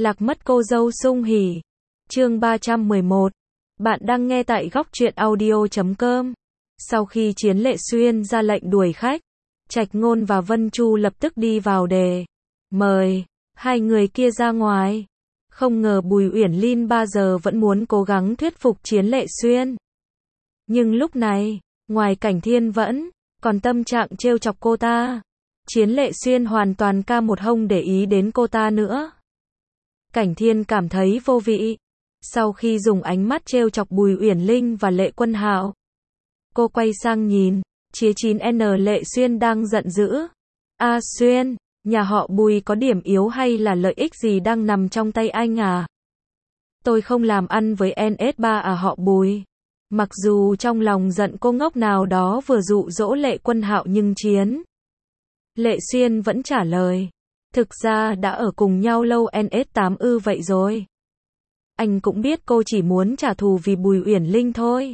Lạc mất cô dâu sung hỉ. Chương 311. Bạn đang nghe tại góc truyện audio.com. Sau khi Chiến Lệ Xuyên ra lệnh đuổi khách, Trạch Ngôn và Vân Chu lập tức đi vào đề mời hai người kia ra ngoài. Không ngờ Bùi Uyển Linh 3 giờ vẫn muốn cố gắng thuyết phục Chiến Lệ Xuyên. Nhưng lúc này, ngoài Cảnh Thiên vẫn còn tâm trạng trêu chọc cô ta, Chiến Lệ Xuyên hoàn toàn ca một hông để ý đến cô ta nữa. Cảnh Thiên cảm thấy vô vị. Sau khi dùng ánh mắt trêu chọc Bùi Uyển Linh và Lệ Quân Hạo, cô quay sang nhìn Chía 9N Lệ Xuyên đang giận dữ. A Xuyên, nhà họ Bùi có điểm yếu hay là lợi ích gì đang nằm trong tay anh à? Tôi không làm ăn với NS3 à họ Bùi. Mặc dù trong lòng giận cô ngốc nào đó vừa dụ dỗ Lệ Quân Hạo nhưng Chiến Lệ Xuyên vẫn trả lời. Thực ra đã ở cùng nhau lâu NS8 vậy rồi. Anh cũng biết cô chỉ muốn trả thù vì Bùi Uyển Linh thôi.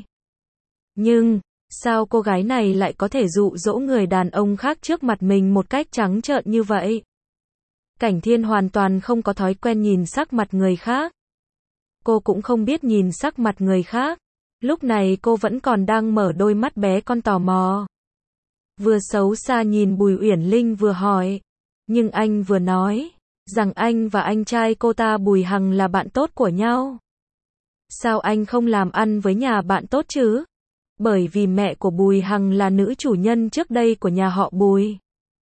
Nhưng, sao cô gái này lại có thể dụ dỗ người đàn ông khác trước mặt mình một cách trắng trợn như vậy? Cảnh Thiên hoàn toàn không có thói quen nhìn sắc mặt người khác. Cô cũng không biết nhìn sắc mặt người khác. Lúc này cô vẫn còn đang mở đôi mắt bé con tò mò. Vừa xấu xa nhìn Bùi Uyển Linh vừa hỏi. Nhưng anh vừa nói rằng anh và anh trai cô ta Bùi Hằng là bạn tốt của nhau. Sao anh không làm ăn với nhà bạn tốt chứ? Bởi vì mẹ của Bùi Hằng là nữ chủ nhân trước đây của nhà họ Bùi.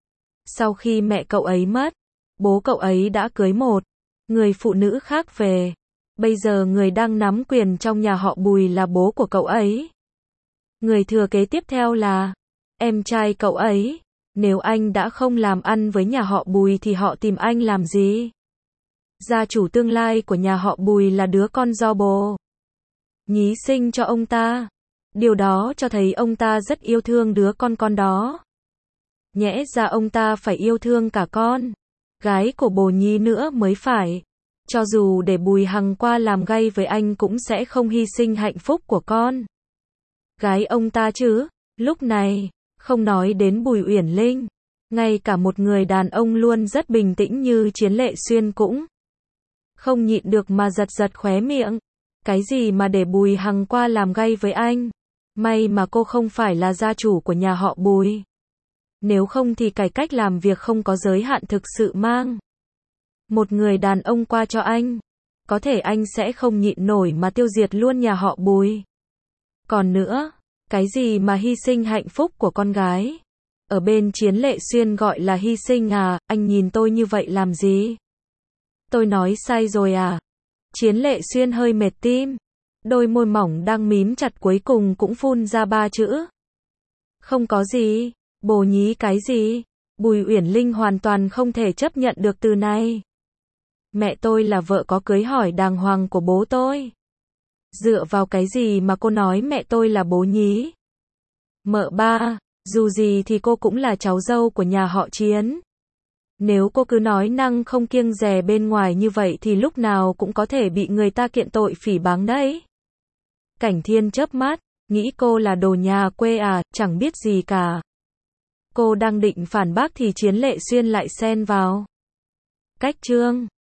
Sau khi mẹ cậu ấy mất, bố cậu ấy đã cưới một người phụ nữ khác về. Bây giờ người đang nắm quyền trong nhà họ Bùi là bố của cậu ấy. Người thừa kế tiếp theo là em trai cậu ấy. Nếu anh đã không làm ăn với nhà họ Bùi thì họ tìm anh làm gì? Gia chủ tương lai của nhà họ Bùi là đứa con do bố nhí sinh cho ông ta. Điều đó cho thấy ông ta rất yêu thương đứa con đó. Nhẽ ra ông ta phải yêu thương cả con gái của bồ nhí nữa mới phải. Cho dù để Bùi Hằng qua làm gay với anh cũng sẽ không hy sinh hạnh phúc của con gái ông ta chứ. Lúc này, không nói đến Bùi Uyển Linh, ngay cả một người đàn ông luôn rất bình tĩnh như Chiến Lệ Xuyên cũng không nhịn được mà giật giật khóe miệng. Cái gì mà để Bùi Hằng qua làm gay với anh? May mà cô không phải là gia chủ của nhà họ Bùi. Nếu không thì cải cách làm việc không có giới hạn thực sự mang một người đàn ông qua cho anh. Có thể anh sẽ không nhịn nổi mà tiêu diệt luôn nhà họ Bùi. Còn nữa, cái gì mà hy sinh hạnh phúc của con gái? Ở bên Chiến Lệ Xuyên gọi là hy sinh à? Anh nhìn tôi như vậy làm gì? Tôi nói sai rồi à? Chiến Lệ Xuyên hơi mệt tim. Đôi môi mỏng đang mím chặt cuối cùng cũng phun ra 3 chữ. Không có gì. Bồ nhí cái gì? Bùi Uyển Linh hoàn toàn không thể chấp nhận được từ này. Mẹ tôi là vợ có cưới hỏi đàng hoàng của bố tôi. Dựa vào cái gì mà cô nói mẹ tôi là bố nhí? Mợ ba, dù gì thì cô cũng là cháu dâu của nhà họ Chiến. Nếu cô cứ nói năng không kiêng dè bên ngoài như vậy thì lúc nào cũng có thể bị người ta kiện tội phỉ báng đấy. Cảnh Thiên chớp mắt, nghĩ cô là đồ nhà quê à, chẳng biết gì cả. Cô đang định phản bác thì Chiến Lệ Xuyên lại xen vào. Cách chương